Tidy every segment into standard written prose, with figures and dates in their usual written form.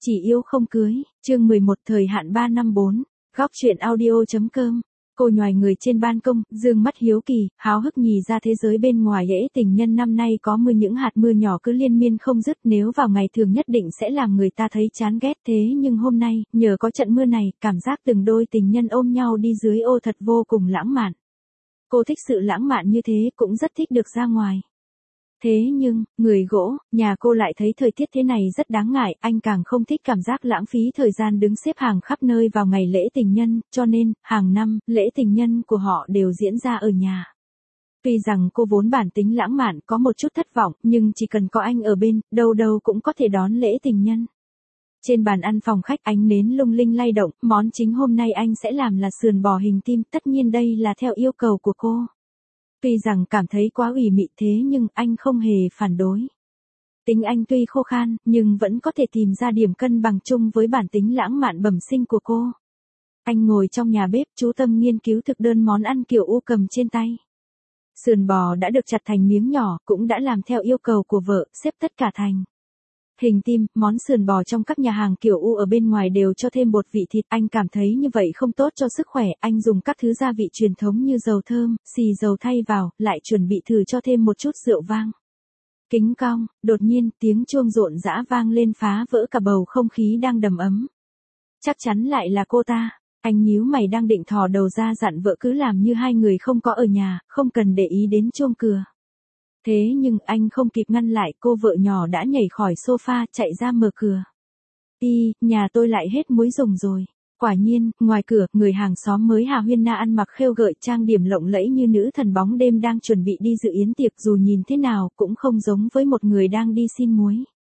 Chỉ yêu không cưới, chương 11 thời hạn 3 năm 4, góc truyện audio.com. Cô nhoài người trên ban công, dương mắt hiếu kỳ, háo hức nhì ra thế giới bên ngoài. Lễ tình nhân năm nay có mưa, những hạt mưa nhỏ cứ liên miên không dứt, nếu vào ngày thường nhất định sẽ làm người ta thấy chán ghét. Thế nhưng hôm nay, nhờ có trận mưa này, cảm giác từng đôi tình nhân ôm nhau đi dưới ô thật vô cùng lãng mạn. Cô thích sự lãng mạn như thế, cũng rất thích được ra ngoài. Thế nhưng, người gỗ, nhà cô lại thấy thời tiết thế này rất đáng ngại, anh càng không thích cảm giác lãng phí thời gian đứng xếp hàng khắp nơi vào ngày lễ tình nhân, cho nên, hàng năm, lễ tình nhân của họ đều diễn ra ở nhà. Tuy rằng cô vốn bản tính lãng mạn, có một chút thất vọng, nhưng chỉ cần có anh ở bên, đâu đâu cũng có thể đón lễ tình nhân. Trên bàn ăn phòng khách, ánh nến lung linh lay động, món chính hôm nay anh sẽ làm là sườn bò hình tim, tất nhiên đây là theo yêu cầu của cô. Tuy rằng cảm thấy quá ủy mị thế nhưng anh không hề phản đối. Tính anh tuy khô khan, nhưng vẫn có thể tìm ra điểm cân bằng chung với bản tính lãng mạn bẩm sinh của cô. Anh ngồi trong nhà bếp, chú tâm nghiên cứu thực đơn món ăn kiểu U cầm trên tay. Sườn bò đã được chặt thành miếng nhỏ, cũng đã làm theo yêu cầu của vợ, xếp tất cả thành hình tim. Món sườn bò trong các nhà hàng kiểu U ở bên ngoài đều cho thêm bột vị thịt, anh cảm thấy như vậy không tốt cho sức khỏe, anh dùng các thứ gia vị truyền thống như dầu thơm, xì dầu thay vào, lại chuẩn bị thử cho thêm một chút rượu vang. Kính cong, đột nhiên tiếng chuông rộn rã vang lên phá vỡ cả bầu không khí đang đầm ấm. Chắc chắn lại là cô ta. Anh nhíu mày đang định thò đầu ra dặn vợ cứ làm như hai người không có ở nhà, không cần để ý đến chuông cửa. Thế nhưng anh không kịp ngăn lại, cô vợ nhỏ đã nhảy khỏi sofa chạy ra mở cửa. Nhà tôi lại hết muối dùng rồi. Quả nhiên, ngoài cửa, người hàng xóm mới Hà Huyên Na ăn mặc khêu gợi trang điểm lộng lẫy như nữ thần bóng đêm đang chuẩn bị đi dự yến tiệc, dù nhìn thế nào cũng không giống với một người đang đi xin muối.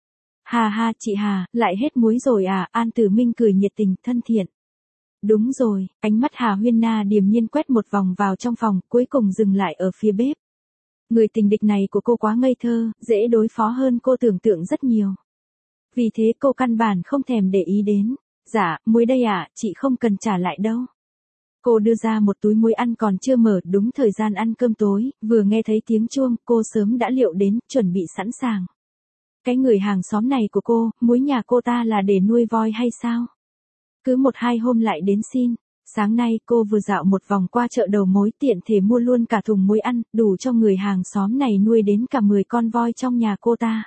Ha, chị Hà, lại hết muối rồi à? An Tử Minh cười nhiệt tình, thân thiện. Đúng rồi, ánh mắt Hà Huyên Na điềm nhiên quét một vòng vào trong phòng, cuối cùng dừng lại ở phía bếp. Người tình địch này của cô quá ngây thơ, dễ đối phó hơn cô tưởng tượng rất nhiều. Vì thế cô căn bản không thèm để ý đến. Dạ, muối đây ạ, chị không cần trả lại đâu. Cô đưa ra một túi muối ăn còn chưa mở, đúng thời gian ăn cơm tối, vừa nghe thấy tiếng chuông, cô sớm đã liệu đến, chuẩn bị sẵn sàng. Cái người hàng xóm này của cô, muối nhà cô ta là để nuôi voi hay sao? Cứ 1-2 hôm lại đến xin. Sáng nay cô vừa dạo một vòng qua chợ đầu mối, tiện thể mua luôn cả thùng muối ăn, đủ cho người hàng xóm này nuôi đến cả 10 con voi trong nhà cô ta.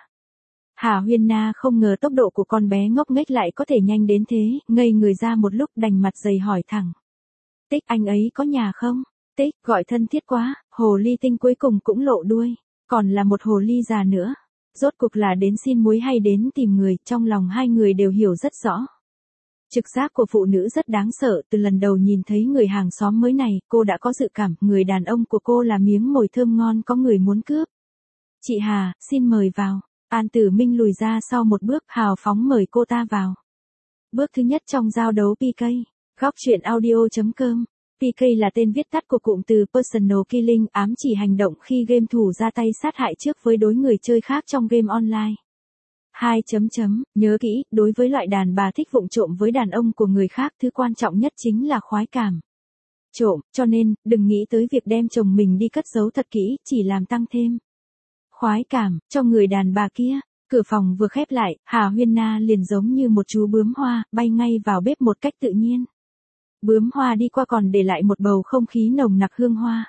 Hà Huyên Na không ngờ tốc độ của con bé ngốc nghếch lại có thể nhanh đến thế, ngây người ra một lúc đành mặt dày hỏi thẳng. Tích, anh ấy có nhà không? Tích, gọi thân thiết quá, hồ ly tinh cuối cùng cũng lộ đuôi, còn là một hồ ly già nữa. Rốt cuộc là đến xin muối hay đến tìm người, trong lòng hai người đều hiểu rất rõ. Trực giác của phụ nữ rất đáng sợ, từ lần đầu nhìn thấy người hàng xóm mới này, cô đã có dự cảm, người đàn ông của cô là miếng mồi thơm ngon có người muốn cướp. Chị Hà, xin mời vào. An Tử Minh lùi ra sau một bước, hào phóng mời cô ta vào. Bước thứ nhất trong giao đấu PK. Góc truyện audio.com. PK là tên viết tắt của cụm từ Personal Killing, ám chỉ hành động khi game thủ ra tay sát hại trước với đối người chơi khác trong game online. 2. Nhớ kỹ, đối với loại đàn bà thích vụng trộm với đàn ông của người khác, thứ quan trọng nhất chính là khoái cảm. Trộm, cho nên, đừng nghĩ tới việc đem chồng mình đi cất giấu thật kỹ, chỉ làm tăng thêm khoái cảm cho người đàn bà kia. Cửa phòng vừa khép lại, Hà Huyên Na liền giống như một chú bướm hoa, bay ngay vào bếp một cách tự nhiên. Bướm hoa đi qua còn để lại một bầu không khí nồng nặc hương hoa.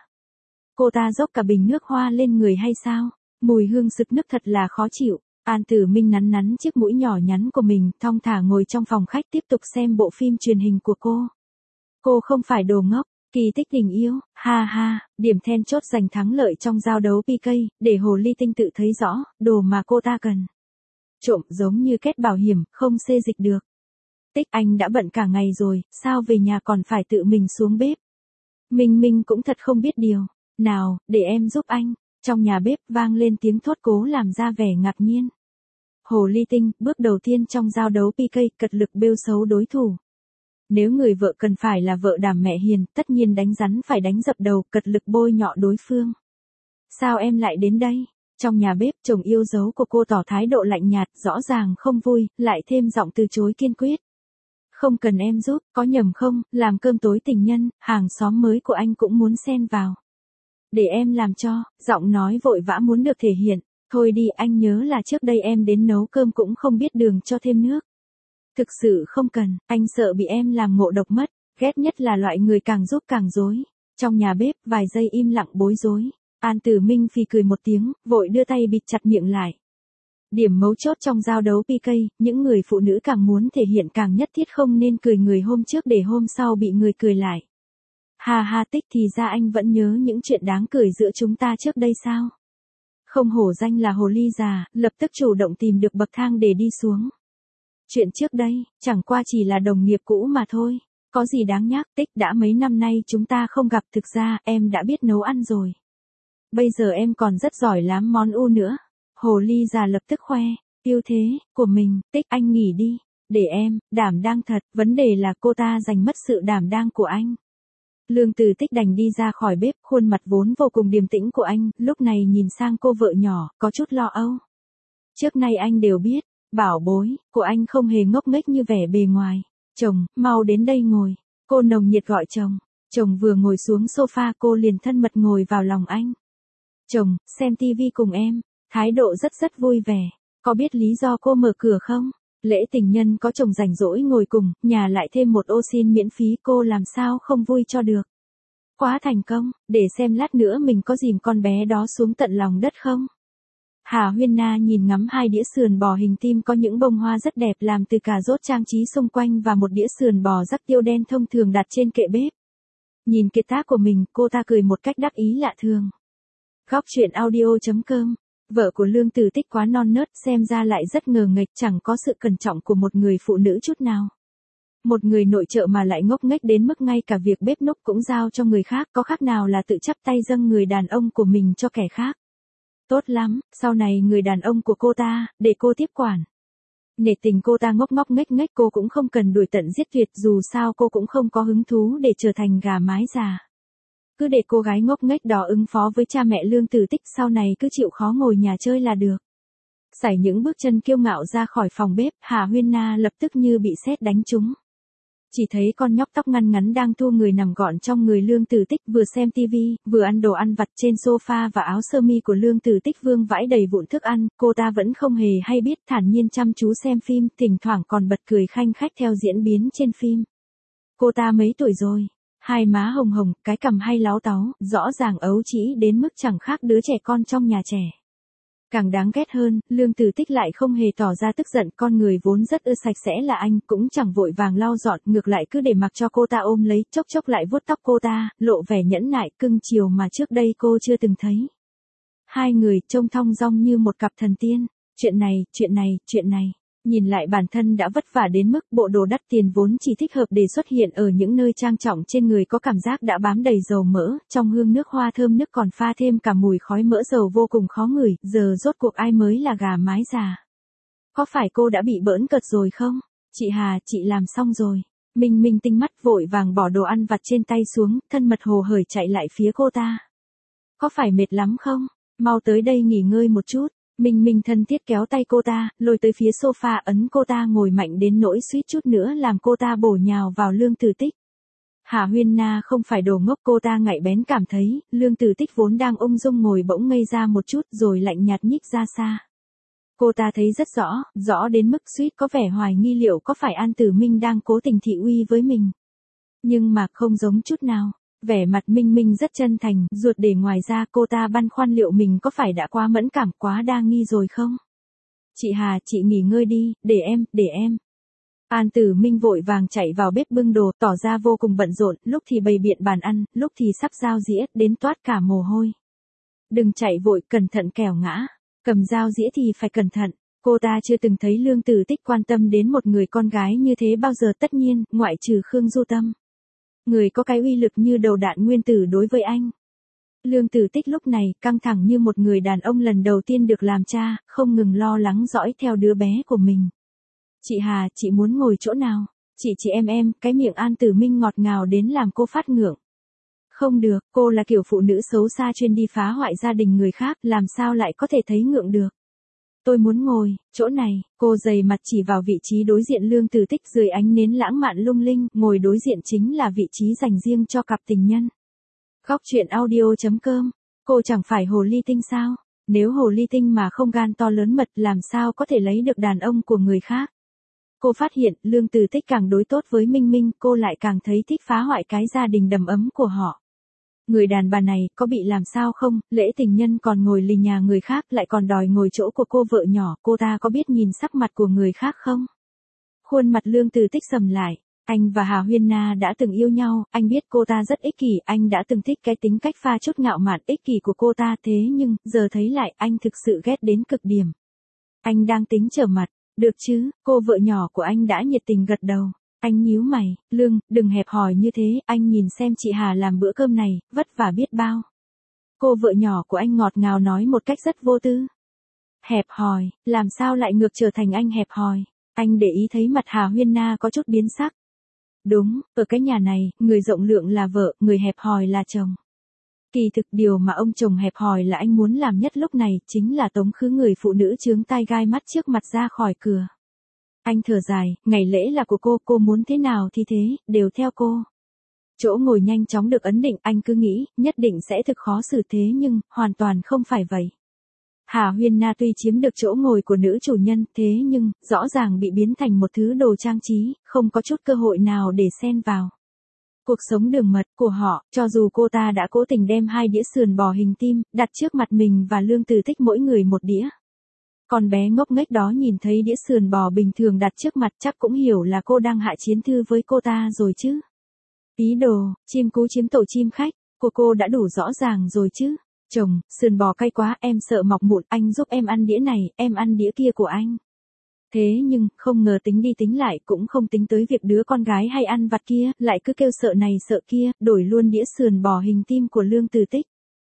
Cô ta dốc cả bình nước hoa lên người hay sao? Mùi hương sực nức thật là khó chịu. An Tử Minh nắn nắn chiếc mũi nhỏ nhắn của mình, thong thả ngồi trong phòng khách tiếp tục xem bộ phim truyền hình của cô. Cô không phải đồ ngốc. Kỳ tích tình yêu, ha, điểm then chốt giành thắng lợi trong giao đấu PK, để hồ ly tinh tự thấy rõ, đồ mà cô ta cần. Trộm giống như kết bảo hiểm, không xê dịch được. Tích, anh đã bận cả ngày rồi, sao về nhà còn phải tự mình xuống bếp? Minh cũng thật không biết điều. Nào, để em giúp anh. Trong nhà bếp vang lên tiếng thốt cố làm ra vẻ ngạc nhiên. Hồ ly tinh, bước đầu tiên trong giao đấu PK, cật lực bêu xấu đối thủ. Nếu người vợ cần phải là vợ đảm mẹ hiền, tất nhiên đánh rắn phải đánh dập đầu, cật lực bôi nhọ đối phương. Sao em lại đến đây? Trong nhà bếp, chồng yêu dấu của cô tỏ thái độ lạnh nhạt, rõ ràng không vui, lại thêm giọng từ chối kiên quyết. Không cần em giúp, có nhầm không, làm cơm tối tình nhân, hàng xóm mới của anh cũng muốn xen vào. Để em làm cho, giọng nói vội vã muốn được thể hiện. Thôi đi, anh nhớ là trước đây em đến nấu cơm cũng không biết đường cho thêm nước. Thực sự không cần, anh sợ bị em làm ngộ độc mất. Ghét nhất là loại người càng giúp càng dối. Trong nhà bếp, vài giây im lặng bối rối. An Tử Minh phì cười một tiếng, vội đưa tay bịt chặt miệng lại. Điểm mấu chốt trong giao đấu PK, những người phụ nữ càng muốn thể hiện càng nhất thiết không nên cười người hôm trước để hôm sau bị người cười lại. Ha ha, Tích, thì ra anh vẫn nhớ những chuyện đáng cười giữa chúng ta trước đây sao? Không hổ danh là hồ ly già, lập tức chủ động tìm được bậc thang để đi xuống. Chuyện trước đây, chẳng qua chỉ là đồng nghiệp cũ mà thôi. Có gì đáng nhắc, Tích, đã mấy năm nay chúng ta không gặp, thực ra em đã biết nấu ăn rồi. Bây giờ em còn rất giỏi làm món u nữa. Hồ ly già lập tức khoe, ưu thế của mình. Tích, anh nghỉ đi, để em đảm đang thật, vấn đề là cô ta giành mất sự đảm đang của anh. Lương Từ Tích đành đi ra khỏi bếp, khuôn mặt vốn vô cùng điềm tĩnh của anh, lúc này nhìn sang cô vợ nhỏ, có chút lo âu. Trước nay anh đều biết, bảo bối của anh không hề ngốc nghếch như vẻ bề ngoài. Chồng, mau đến đây ngồi. Cô nồng nhiệt gọi chồng. Chồng vừa ngồi xuống sofa cô liền thân mật ngồi vào lòng anh. Chồng, xem tivi cùng em. Thái độ rất vui vẻ. Có biết lý do cô mở cửa không? Lễ tình nhân có chồng rảnh rỗi ngồi cùng, nhà lại thêm một ô xin miễn phí, cô làm sao không vui cho được. Quá thành công, để xem lát nữa mình có dìm con bé đó xuống tận lòng đất không? Hà Huyên Na nhìn ngắm hai đĩa sườn bò hình tim có những bông hoa rất đẹp làm từ cà rốt trang trí xung quanh và một đĩa sườn bò rắc tiêu đen thông thường đặt trên kệ bếp. Nhìn kiệt tác của mình, cô ta cười một cách đắc ý lạ thường. Góc truyện audio.com. Vợ của Lương Từ Tích quá non nớt, xem ra lại rất ngờ nghệch, chẳng có sự cẩn trọng của một người phụ nữ chút nào. Một người nội trợ mà lại ngốc nghếch đến mức ngay cả việc bếp núc cũng giao cho người khác, có khác nào là tự chắp tay dâng người đàn ông của mình cho kẻ khác. Tốt lắm, sau này người đàn ông của cô ta, để cô tiếp quản. Nể tình cô ta ngốc nghếch cô cũng không cần đuổi tận giết tuyệt, dù sao cô cũng không có hứng thú để trở thành gà mái già. Cứ để cô gái ngốc nghếch đó ứng phó với cha mẹ Lương Từ Tích, sau này cứ chịu khó ngồi nhà chơi là được. Sải những bước chân kiêu ngạo ra khỏi phòng bếp, Hà Huyên Na lập tức như bị sét đánh trúng. Chỉ thấy con nhóc tóc ngắn ngắn đang thu người nằm gọn trong người Lương Từ Tích, vừa xem tivi, vừa ăn đồ ăn vặt trên sofa và áo sơ mi của Lương Từ Tích vương vãi đầy vụn thức ăn, cô ta vẫn không hề hay biết, thản nhiên chăm chú xem phim, thỉnh thoảng còn bật cười khanh khách theo diễn biến trên phim. Cô ta mấy tuổi rồi? Hai má hồng hồng, cái cằm hay láo táu, rõ ràng ấu trĩ đến mức chẳng khác đứa trẻ con trong nhà trẻ. Càng đáng ghét hơn, Lương Từ Tích lại không hề tỏ ra tức giận, con người vốn rất ưa sạch sẽ là anh, cũng chẳng vội vàng lau dọn, ngược lại cứ để mặc cho cô ta ôm lấy, chốc lại vuốt tóc cô ta, lộ vẻ nhẫn nại cưng chiều mà trước đây cô chưa từng thấy. Hai người trông thong dong như một cặp thần tiên, chuyện này. Nhìn lại bản thân đã vất vả đến mức bộ đồ đắt tiền vốn chỉ thích hợp để xuất hiện ở những nơi trang trọng trên người có cảm giác đã bám đầy dầu mỡ, trong hương nước hoa thơm nức còn pha thêm cả mùi khói mỡ dầu vô cùng khó ngửi, giờ rốt cuộc ai mới là gà mái già. Có phải cô đã bị bỡn cợt rồi không? Chị Hà, chị làm xong rồi. Minh tinh mắt vội vàng bỏ đồ ăn vặt trên tay xuống, thân mật hồ hởi chạy lại phía cô ta. Có phải mệt lắm không? Mau tới đây nghỉ ngơi một chút. Minh thân thiết kéo tay cô ta, lôi tới phía sofa, ấn cô ta ngồi mạnh đến nỗi suýt chút nữa làm cô ta bổ nhào vào Lương Từ Tích. Hà Huyên Na không phải đồ ngốc, cô ta ngại bén cảm thấy, Lương Từ Tích vốn đang ung dung ngồi bỗng ngây ra một chút rồi lạnh nhạt nhích ra xa. Cô ta thấy rất rõ đến mức suýt có vẻ hoài nghi liệu có phải An Tử Minh đang cố tình thị uy với mình. Nhưng mà không giống chút nào. Vẻ mặt Minh rất chân thành, ruột để ngoài ra cô ta băn khoăn liệu mình có phải đã quá mẫn cảm, quá đa nghi rồi không? Chị Hà, chị nghỉ ngơi đi, để em. An Tử Minh vội vàng chạy vào bếp bưng đồ, tỏ ra vô cùng bận rộn, lúc thì bày biện bàn ăn, lúc thì sắp dao dĩa, đến toát cả mồ hôi. Đừng chạy vội, cẩn thận kẻo ngã. Cầm dao dĩa thì phải cẩn thận. Cô ta chưa từng thấy Lương Từ Tích quan tâm đến một người con gái như thế bao giờ, tất nhiên, ngoại trừ Khương Du Tâm. Người có cái uy lực như đầu đạn nguyên tử đối với anh. Lương Từ Tích lúc này căng thẳng như một người đàn ông lần đầu tiên được làm cha, không ngừng lo lắng dõi theo đứa bé của mình. Chị Hà, chị muốn ngồi chỗ nào? Chị em, cái miệng An Tử Minh ngọt ngào đến làm cô phát ngượng. Không được, cô là kiểu phụ nữ xấu xa chuyên đi phá hoại gia đình người khác, làm sao lại có thể thấy ngượng được. Tôi muốn ngồi, chỗ này, cô dày mặt chỉ vào vị trí đối diện Lương Từ Tích dưới ánh nến lãng mạn lung linh, ngồi đối diện chính là vị trí dành riêng cho cặp tình nhân. Góc truyện audio.com, cô chẳng phải hồ ly tinh sao? Nếu hồ ly tinh mà không gan to lớn mật làm sao có thể lấy được đàn ông của người khác? Cô phát hiện, Lương Từ Tích càng đối tốt với Minh Minh, cô lại càng thấy thích phá hoại cái gia đình đầm ấm của họ. Người đàn bà này, có bị làm sao không, lễ tình nhân còn ngồi lì nhà người khác, lại còn đòi ngồi chỗ của cô vợ nhỏ, cô ta có biết nhìn sắc mặt của người khác không? Khuôn mặt Lương Từ Tích sầm lại. Anh và Hà Huyên Na đã từng yêu nhau, anh biết cô ta rất ích kỷ, anh đã từng thích cái tính cách pha chút ngạo mạn ích kỷ của cô ta, thế nhưng, giờ thấy lại, anh thực sự ghét đến cực điểm. Anh đang tính trở mặt, được chứ, cô vợ nhỏ của anh đã nhiệt tình gật đầu. Anh nhíu mày, Lương, đừng hẹp hòi như thế, anh nhìn xem chị Hà làm bữa cơm này, vất vả biết bao. Cô vợ nhỏ của anh ngọt ngào nói một cách rất vô tư. Hẹp hòi, làm sao lại ngược trở thành anh hẹp hòi? Anh để ý thấy mặt Hà Huyên Na có chút biến sắc. Đúng, ở cái nhà này, người rộng lượng là vợ, người hẹp hòi là chồng. Kỳ thực điều mà ông chồng hẹp hòi là anh muốn làm nhất lúc này, chính là tống khứ người phụ nữ chướng tai gai mắt trước mặt ra khỏi cửa. Anh thở dài, ngày lễ là của cô muốn thế nào thì thế, đều theo cô. Chỗ ngồi nhanh chóng được ấn định, anh cứ nghĩ, nhất định sẽ thực khó xử thế nhưng, hoàn toàn không phải vậy. Hà Huyên Na tuy chiếm được chỗ ngồi của nữ chủ nhân, thế nhưng, rõ ràng bị biến thành một thứ đồ trang trí, không có chút cơ hội nào để xen vào. Cuộc sống đường mật của họ, cho dù cô ta đã cố tình đem 2 đĩa sườn bò hình tim, đặt trước mặt mình và Lương Từ Tích mỗi người một đĩa. Con bé ngốc nghếch đó nhìn thấy đĩa sườn bò bình thường đặt trước mặt chắc cũng hiểu là cô đang hạ chiến thư với cô ta rồi chứ. Ý đồ, chim cú chiếm tổ chim khách, của cô đã đủ rõ ràng rồi chứ. Chồng, sườn bò cay quá, em sợ mọc mụn, anh giúp em ăn đĩa này, em ăn đĩa kia của anh. Thế nhưng, không ngờ tính đi tính lại cũng không tính tới việc đứa con gái hay ăn vặt kia, lại cứ kêu sợ này sợ kia, đổi luôn đĩa sườn bò hình tim của Lương Từ Tích.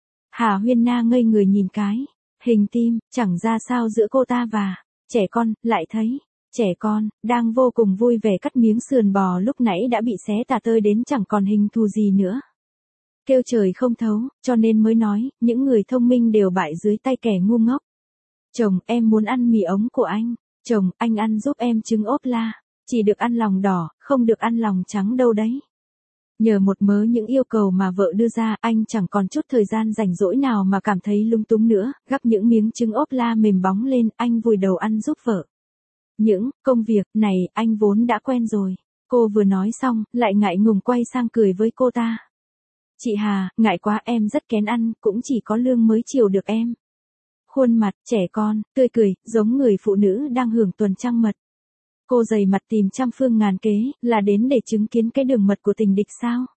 Hà Huyên Na ngây người nhìn cái. Hình tim, chẳng ra sao giữa cô ta và trẻ con, lại thấy, trẻ con, đang vô cùng vui vẻ cắt miếng sườn bò lúc nãy đã bị xé tả tơi đến chẳng còn hình thù gì nữa. Kêu trời không thấu, cho nên mới nói, những người thông minh đều bại dưới tay kẻ ngu ngốc. Chồng, em muốn ăn mì ống của anh. Chồng, anh ăn giúp em trứng ốp la. Chỉ được ăn lòng đỏ, không được ăn lòng trắng đâu đấy. Nhờ một mớ những yêu cầu mà vợ đưa ra, anh chẳng còn chút thời gian rảnh rỗi nào mà cảm thấy lung túng nữa, gắp những miếng trứng ốp la mềm bóng lên, anh vùi đầu ăn giúp vợ. Những công việc này, anh vốn đã quen rồi. Cô vừa nói xong, lại ngại ngùng quay sang cười với cô ta. Chị Hà, ngại quá em rất kén ăn, cũng chỉ có Lương mới chiều được em. Khuôn mặt, trẻ con, tươi cười, giống người phụ nữ đang hưởng tuần trăng mật. Cô dày mặt tìm trăm phương ngàn kế, là đến để chứng kiến cái đường mật của tình địch sao?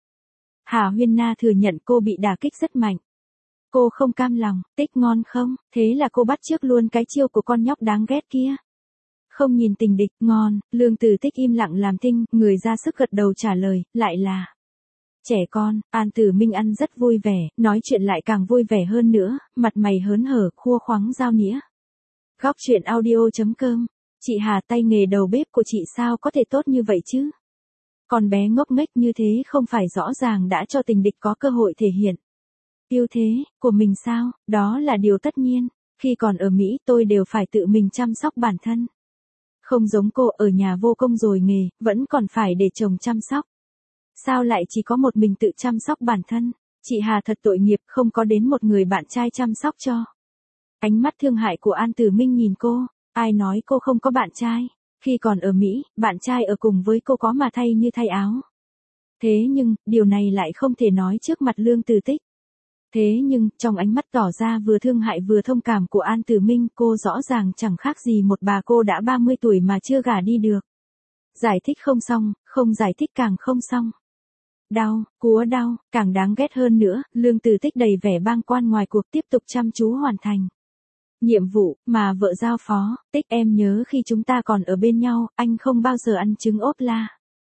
Hà Huyên Na thừa nhận cô bị đả kích rất mạnh. Cô không cam lòng, Tích ngon không? Thế là cô bắt chước luôn cái chiêu của con nhóc đáng ghét kia. Không nhìn tình địch, ngon, Lương Từ Tích im lặng làm thinh, người ra sức gật đầu trả lời, lại là trẻ con. An Tử Minh ăn rất vui vẻ, nói chuyện lại càng vui vẻ hơn nữa, mặt mày hớn hở, khua khoắng dao nĩa. Góc truyện audio.com. Chị Hà, tay nghề đầu bếp của chị sao có thể tốt như vậy chứ? Con bé ngốc nghếch như thế không phải rõ ràng đã cho tình địch có cơ hội thể hiện ưu thế của mình sao? Đó là điều tất nhiên. Khi còn ở Mỹ tôi đều phải tự mình chăm sóc bản thân. Không giống cô ở nhà vô công rồi nghề, vẫn còn phải để chồng chăm sóc. Sao lại chỉ có một mình tự chăm sóc bản thân? Chị Hà thật tội nghiệp, không có đến một người bạn trai chăm sóc cho. Ánh mắt thương hại của An Tử Minh nhìn cô, ai nói cô không có bạn trai? Khi còn ở Mỹ, bạn trai ở cùng với cô có mà thay như thay áo. Thế nhưng, điều này lại không thể nói trước mặt Lương Từ Tích. Thế nhưng, trong ánh mắt tỏ ra vừa thương hại vừa thông cảm của An Tử Minh, cô rõ ràng chẳng khác gì một bà cô đã 30 tuổi mà chưa gả đi được. Giải thích không xong, không giải thích càng không xong. Đau, cúa đau, càng đáng ghét hơn nữa, Lương Từ Tích đầy vẻ bang quan ngoài cuộc tiếp tục chăm chú hoàn thành nhiệm vụ mà vợ giao phó. Tích, em nhớ khi chúng ta còn ở bên nhau, anh không bao giờ ăn trứng ốp la.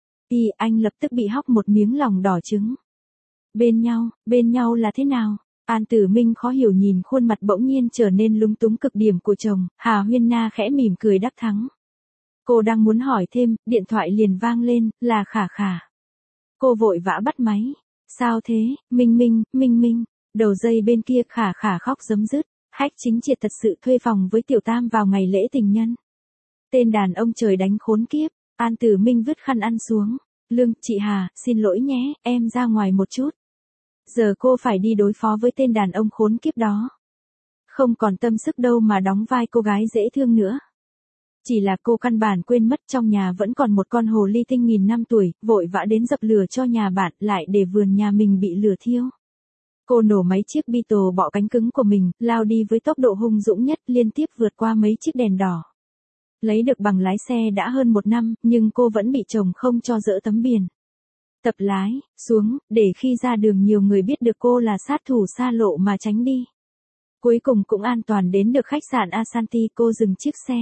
Anh lập tức bị hóc một miếng lòng đỏ trứng. Bên nhau là thế nào? An Tử Minh khó hiểu nhìn khuôn mặt bỗng nhiên trở nên lúng túng cực điểm của chồng, Hà Huyên Na khẽ mỉm cười đắc thắng. Cô đang muốn hỏi thêm, điện thoại liền vang lên, là Khả Khả. Cô vội vã bắt máy. Sao thế, Minh Minh, đầu dây bên kia Khả Khả khóc rấm rứt. Hách Chính Triệt thật sự thuê phòng với Tiểu Tam vào ngày lễ tình nhân. Tên đàn ông trời đánh khốn kiếp. An Tử Minh vứt khăn ăn xuống. Lương, chị Hà, xin lỗi nhé, em ra ngoài một chút. Giờ cô phải đi đối phó với tên đàn ông khốn kiếp đó. Không còn tâm sức đâu mà đóng vai cô gái dễ thương nữa. Chỉ là cô căn bản quên mất trong nhà vẫn còn một con hồ ly tinh nghìn năm tuổi, vội vã đến dập lửa cho nhà bạn lại để vườn nhà mình bị lửa thiêu. Cô nổ máy chiếc Beetle bọ cánh cứng của mình, lao đi với tốc độ hung dũng nhất liên tiếp vượt qua mấy chiếc đèn đỏ. Lấy được bằng lái xe đã hơn 1 năm, nhưng cô vẫn bị chồng không cho dỡ tấm biển. Tập lái, xuống, để khi ra đường nhiều người biết được cô là sát thủ xa lộ mà tránh đi. Cuối cùng cũng an toàn đến được khách sạn Ashanti, cô dừng chiếc xe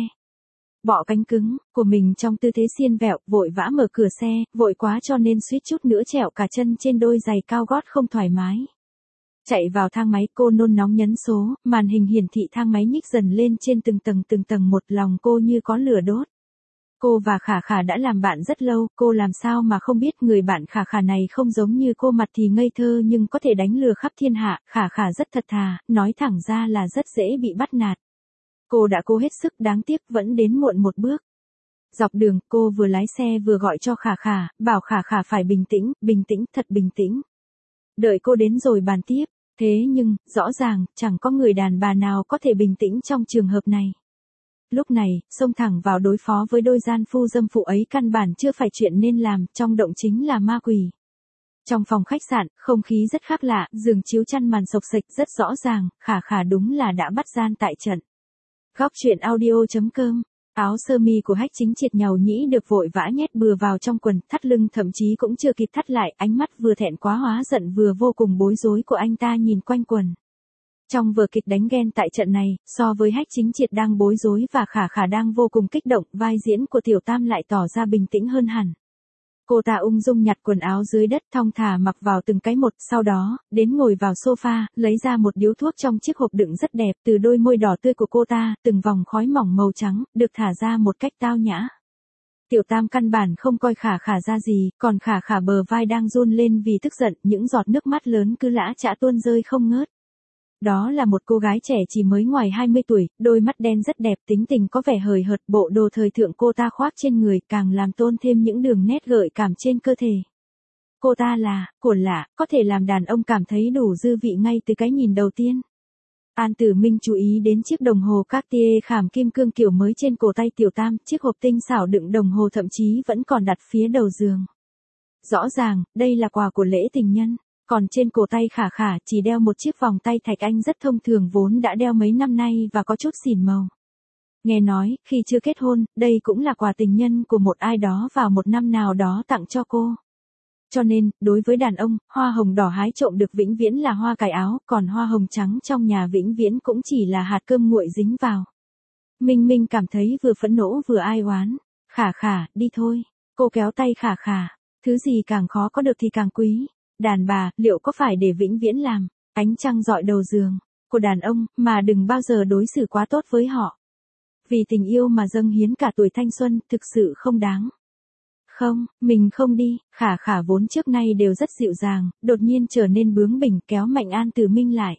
bọ cánh cứng của mình trong tư thế xiên vẹo, vội vã mở cửa xe, vội quá cho nên suýt chút nữa trẹo cả chân trên đôi giày cao gót không thoải mái. Chạy vào thang máy, cô nôn nóng nhấn số, màn hình hiển thị thang máy nhích dần lên trên từng tầng một, lòng cô như có lửa đốt. Cô và Khả Khả đã làm bạn rất lâu, cô làm sao mà không biết người bạn Khả Khả này không giống như cô, mặt thì ngây thơ nhưng có thể đánh lừa khắp thiên hạ. Khả Khả rất thật thà, nói thẳng ra là rất dễ bị bắt nạt. Cô đã cố hết sức, đáng tiếc vẫn đến muộn một bước. Dọc đường, cô vừa lái xe vừa gọi cho Khả Khả, bảo Khả Khả phải bình tĩnh, thật bình tĩnh. Đợi cô đến rồi bàn tiếp. Thế nhưng, rõ ràng, chẳng có người đàn bà nào có thể bình tĩnh trong trường hợp này. Lúc này, xông thẳng vào đối phó với đôi gian phu dâm phụ ấy căn bản chưa phải chuyện nên làm, trong động chính là ma quỷ. Trong phòng khách sạn, không khí rất khác lạ, giường chiếu chăn màn xộc xệch rất rõ ràng, Khả Khả đúng là đã bắt gian tại trận. Góc truyện audio.com. Áo sơ mi của Hách Chính Triệt nhàu nhĩ được vội vã nhét bừa vào trong quần, thắt lưng thậm chí cũng chưa kịp thắt lại, ánh mắt vừa thẹn quá hóa giận vừa vô cùng bối rối của anh ta nhìn quanh quần. Trong vở kịch đánh ghen tại trận này, so với Hách Chính Triệt đang bối rối và Khả Khả đang vô cùng kích động, vai diễn của Tiểu Tam lại tỏ ra bình tĩnh hơn hẳn. Cô ta ung dung nhặt quần áo dưới đất thong thả mặc vào từng cái một, sau đó, đến ngồi vào sofa, lấy ra một điếu thuốc trong chiếc hộp đựng rất đẹp, từ đôi môi đỏ tươi của cô ta, từng vòng khói mỏng màu trắng, được thả ra một cách tao nhã. Tiểu Tam căn bản không coi Khả Khả ra gì, còn Khả Khả bờ vai đang run lên vì tức giận, những giọt nước mắt lớn cứ lã chã tuôn rơi không ngớt. Đó là một cô gái trẻ chỉ mới ngoài 20 tuổi, đôi mắt đen rất đẹp, tính tình có vẻ hời hợt, bộ đồ thời thượng cô ta khoác trên người càng làm tôn thêm những đường nét gợi cảm trên cơ thể. Cô ta là, của lạ, có thể làm đàn ông cảm thấy đủ dư vị ngay từ cái nhìn đầu tiên. An Tử Minh chú ý đến chiếc đồng hồ Cartier khảm kim cương kiểu mới trên cổ tay Tiểu Tam, chiếc hộp tinh xảo đựng đồng hồ thậm chí vẫn còn đặt phía đầu giường. Rõ ràng, đây là quà của lễ tình nhân. Còn trên cổ tay Khả Khả chỉ đeo một chiếc vòng tay thạch anh rất thông thường vốn đã đeo mấy năm nay và có chút xỉn màu. Nghe nói, khi chưa kết hôn, đây cũng là quà tình nhân của một ai đó vào một năm nào đó tặng cho cô. Cho nên, đối với đàn ông, hoa hồng đỏ hái trộm được vĩnh viễn là hoa cài áo, còn hoa hồng trắng trong nhà vĩnh viễn cũng chỉ là hạt cơm nguội dính vào. Minh Minh cảm thấy vừa phẫn nộ vừa ai oán. Khả Khả, đi thôi. Cô kéo tay Khả Khả. Thứ gì càng khó có được thì càng quý. Đàn bà, liệu có phải để vĩnh viễn làm ánh trăng rọi đầu giường của đàn ông, mà đừng bao giờ đối xử quá tốt với họ. Vì tình yêu mà dâng hiến cả tuổi thanh xuân, thực sự không đáng. Không, mình không đi. Khả Khả vốn trước nay đều rất dịu dàng, đột nhiên trở nên bướng bỉnh, kéo mạnh An Tử Minh lại.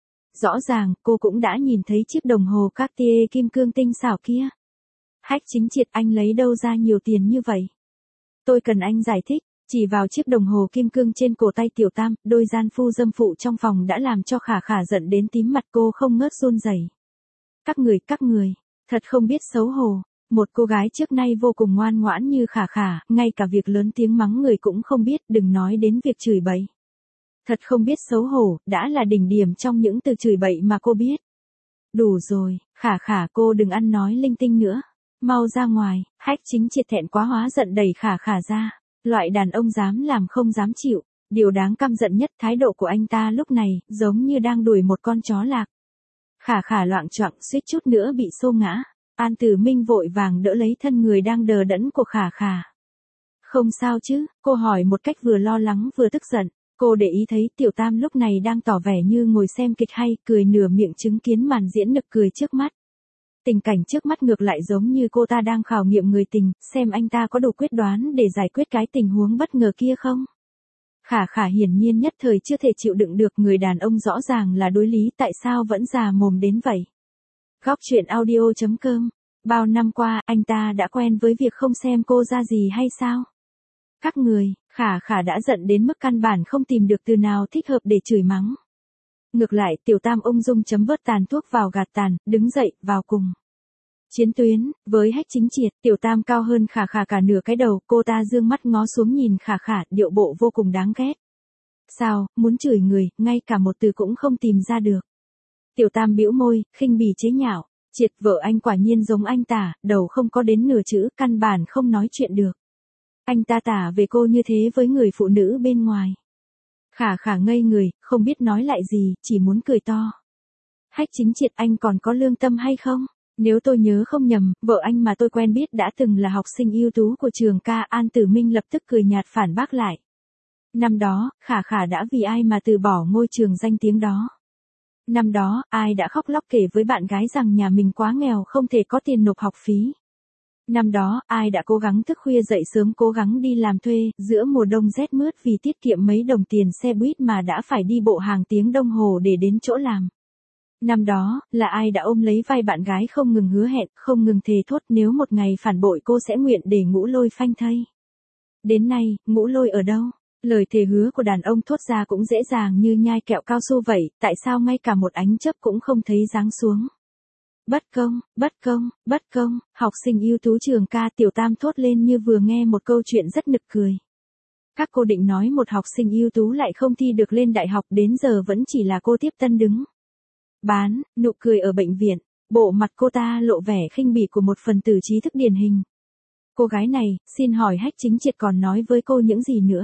Rõ ràng, cô cũng đã nhìn thấy chiếc đồng hồ Cartier kim cương tinh xảo kia. Hách Chính Triệt, anh lấy đâu ra nhiều tiền như vậy? Tôi cần anh giải thích. Chỉ vào chiếc đồng hồ kim cương trên cổ tay Tiểu Tam, đôi gian phu dâm phụ trong phòng đã làm cho Khả Khả giận đến tím mặt, cô không ngớt run rẩy. Các người, thật không biết xấu hổ. Một cô gái trước nay vô cùng ngoan ngoãn như Khả Khả, ngay cả việc lớn tiếng mắng người cũng không biết, đừng nói đến việc chửi bậy. Thật không biết xấu hổ, đã là đỉnh điểm trong những từ chửi bậy mà cô biết. Đủ rồi, Khả Khả, cô đừng ăn nói linh tinh nữa. Mau ra ngoài. Hách Chính Triệt thẹn quá hóa giận đẩy Khả Khả ra. Loại đàn ông dám làm không dám chịu. Điều đáng căm giận nhất, thái độ của anh ta lúc này, giống như đang đuổi một con chó lạc. Khả Khả loạng choạng suýt chút nữa bị xô ngã. An Tử Minh vội vàng đỡ lấy thân người đang đờ đẫn của Khả Khả. Không sao chứ? Cô hỏi một cách vừa lo lắng vừa tức giận. Cô để ý thấy Tiểu Tam lúc này đang tỏ vẻ như ngồi xem kịch hay, cười nửa miệng chứng kiến màn diễn nực cười trước mắt. Tình cảnh trước mắt ngược lại giống như cô ta đang khảo nghiệm người tình, xem anh ta có đủ quyết đoán để giải quyết cái tình huống bất ngờ kia không. Khả Khả hiển nhiên nhất thời chưa thể chịu đựng được, người đàn ông rõ ràng là đối lý, tại sao vẫn già mồm đến vậy. Góc truyện audio.com. Bao năm qua, anh ta đã quen với việc không xem cô ra gì hay sao? Các người, Khả Khả đã giận đến mức căn bản không tìm được từ nào thích hợp để chửi mắng. Ngược lại, Tiểu Tam ung dung chấm vớt tàn thuốc vào gạt tàn, đứng dậy, vào cùng. Chiến tuyến, với Hách Chính Triệt, Tiểu Tam cao hơn Khả Khả cả nửa cái đầu, cô ta dương mắt ngó xuống nhìn Khả Khả, điệu bộ vô cùng đáng ghét. Sao, muốn chửi người, ngay cả một từ cũng không tìm ra được. Tiểu Tam bĩu môi, khinh bỉ chế nhạo, Triệt vợ anh quả nhiên giống anh tả, đầu không có đến nửa chữ, căn bản không nói chuyện được. Anh ta tả về cô như thế với người phụ nữ bên ngoài. Khả Khả ngây người, không biết nói lại gì, chỉ muốn cười to. Hách Chính Triệt, anh còn có lương tâm hay không? Nếu tôi nhớ không nhầm, vợ anh mà tôi quen biết đã từng là học sinh ưu tú của trường ca. An Tử Minh lập tức cười nhạt phản bác lại. Năm đó, Khả Khả đã vì ai mà từ bỏ ngôi trường danh tiếng đó. Năm đó, ai đã khóc lóc kể với bạn gái rằng nhà mình quá nghèo không thể có tiền nộp học phí. Năm đó, ai đã cố gắng thức khuya dậy sớm cố gắng đi làm thuê, giữa mùa đông rét mướt vì tiết kiệm mấy đồng tiền xe buýt mà đã phải đi bộ hàng tiếng đồng hồ để đến chỗ làm. Năm đó, là ai đã ôm lấy vai bạn gái không ngừng hứa hẹn, không ngừng thề thốt nếu một ngày phản bội cô sẽ nguyện để Ngũ Lôi phanh thây. Đến nay, Ngũ Lôi ở đâu? Lời thề hứa của đàn ông thốt ra cũng dễ dàng như nhai kẹo cao su vậy, tại sao ngay cả một ánh chớp cũng không thấy giáng xuống? Bất công, bất công, bất công, học sinh ưu tú trường ca. Tiểu Tam thốt lên như vừa nghe một câu chuyện rất nực cười. Các cô định nói một học sinh ưu tú lại không thi được lên đại học, đến giờ vẫn chỉ là cô tiếp tân đứng bán, nụ cười ở bệnh viện, bộ mặt cô ta lộ vẻ khinh bỉ của một phần tử trí thức điển hình. Cô gái này, xin hỏi Hách Chính Triệt còn nói với cô những gì nữa?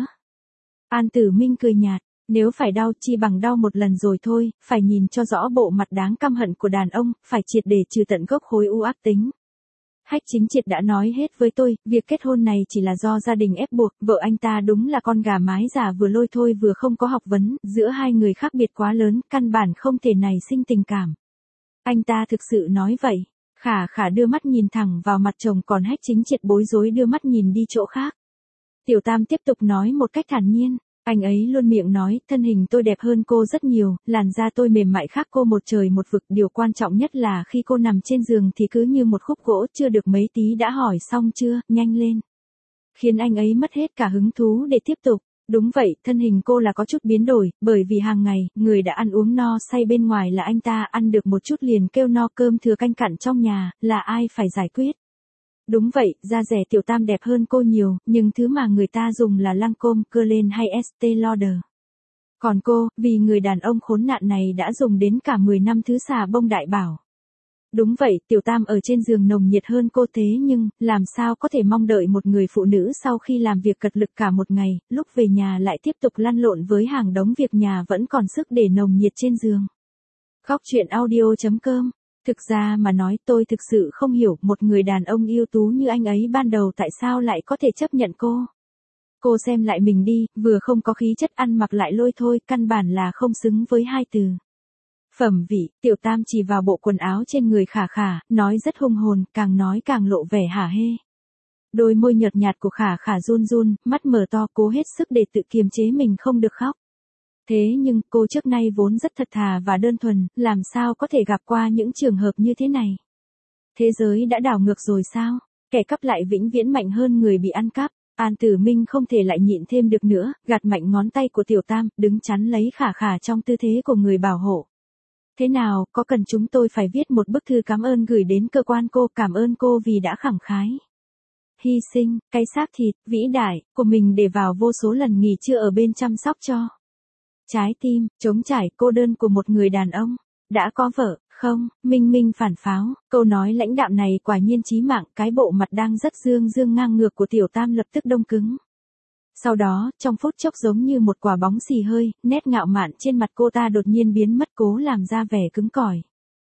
An Tử Minh cười nhạt, nếu phải đau chi bằng đau một lần rồi thôi, phải nhìn cho rõ bộ mặt đáng căm hận của đàn ông, phải triệt để trừ tận gốc khối u ác tính. Hách Chính Triệt đã nói hết với tôi, việc kết hôn này chỉ là do gia đình ép buộc, vợ anh ta đúng là con gà mái già vừa lôi thôi vừa không có học vấn, giữa hai người khác biệt quá lớn, căn bản không thể nảy sinh tình cảm. Anh ta thực sự nói vậy. Khả Khả đưa mắt nhìn thẳng vào mặt chồng, còn Hách Chính Triệt bối rối đưa mắt nhìn đi chỗ khác. Tiểu Tam tiếp tục nói một cách thản nhiên. Anh ấy luôn miệng nói, thân hình tôi đẹp hơn cô rất nhiều, làn da tôi mềm mại khác cô một trời một vực, điều quan trọng nhất là khi cô nằm trên giường thì cứ như một khúc gỗ, chưa được mấy tí đã hỏi xong chưa, nhanh lên. Khiến anh ấy mất hết cả hứng thú để tiếp tục. Đúng vậy, thân hình cô là có chút biến đổi, bởi vì hàng ngày, người đã ăn uống no say bên ngoài là anh ta, ăn được một chút liền kêu no, cơm thừa canh cặn trong nhà, là ai phải giải quyết. Đúng vậy, da rẻ Tiểu Tam đẹp hơn cô nhiều, nhưng thứ mà người ta dùng là Lancôme, Guerlain hay Estée Lauder. Còn cô, vì người đàn ông khốn nạn này đã dùng đến cả 10 năm thứ xà bông đại bảo. Đúng vậy, Tiểu Tam ở trên giường nồng nhiệt hơn cô, thế nhưng, làm sao có thể mong đợi một người phụ nữ sau khi làm việc cật lực cả một ngày, lúc về nhà lại tiếp tục lăn lộn với hàng đống việc nhà vẫn còn sức để nồng nhiệt trên giường. Góc truyện audio.com. Thực ra mà nói, tôi thực sự không hiểu một người đàn ông ưu tú như anh ấy ban đầu tại sao lại có thể chấp nhận cô. Cô xem lại mình đi, vừa không có khí chất, ăn mặc lại lôi thôi, căn bản là không xứng với hai từ. Phẩm vị. Tiểu Tam chỉ vào bộ quần áo trên người Khả Khả, nói rất hùng hồn, càng nói càng lộ vẻ hả hê. Đôi môi nhợt nhạt của Khả Khả run run, mắt mở to, cố hết sức để tự kiềm chế mình không được khóc. Thế nhưng, cô trước nay vốn rất thật thà và đơn thuần, làm sao có thể gặp qua những trường hợp như thế này? Thế giới đã đảo ngược rồi sao? Kẻ cắp lại vĩnh viễn mạnh hơn người bị ăn cắp. An Tử Minh không thể lại nhịn thêm được nữa, gạt mạnh ngón tay của Tiểu Tam, đứng chắn lấy Khả Khả trong tư thế của người bảo hộ. Thế nào, có cần chúng tôi phải viết một bức thư cảm ơn gửi đến cơ quan cô, cảm ơn cô vì đã khẳng khái hy sinh, cái xác thịt, vĩ đại, của mình để vào vô số lần nghỉ trưa ở bên chăm sóc cho trái tim, trống trải, cô đơn của một người đàn ông, đã có vợ, không, minh minh phản pháo, câu nói lãnh đạm này quả nhiên chí mạng, cái bộ mặt đang rất dương dương ngang ngược của Tiểu Tam lập tức đông cứng. Sau đó, trong phút chốc giống như một quả bóng xì hơi, nét ngạo mạn trên mặt cô ta đột nhiên biến mất, cố làm ra vẻ cứng cỏi.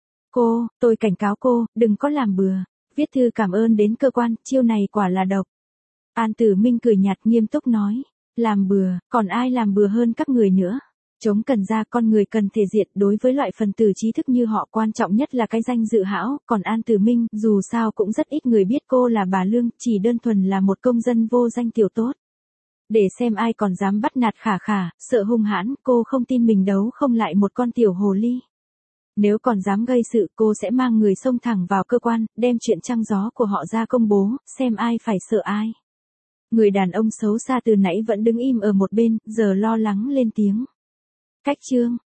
Cô, tôi cảnh cáo cô, đừng có làm bừa, viết thư cảm ơn đến cơ quan, chiêu này quả là độc. An Tử Minh cười nhạt nghiêm túc nói, làm bừa, còn ai làm bừa hơn các người nữa. Chống cần ra, con người cần thể diện, đối với loại phần tử trí thức như họ quan trọng nhất là cái danh dự hão, còn An Tử Minh, dù sao cũng rất ít người biết cô là bà Lương, chỉ đơn thuần là một công dân vô danh tiểu tốt. Để xem ai còn dám bắt nạt Khả Khả, sợ hung hãn, cô không tin mình đấu không lại một con tiểu hồ ly. Nếu còn dám gây sự, cô sẽ mang người xông thẳng vào cơ quan, đem chuyện trăng gió của họ ra công bố, xem ai phải sợ ai. Người đàn ông xấu xa từ nãy vẫn đứng im ở một bên, giờ lo lắng lên tiếng. Cách chương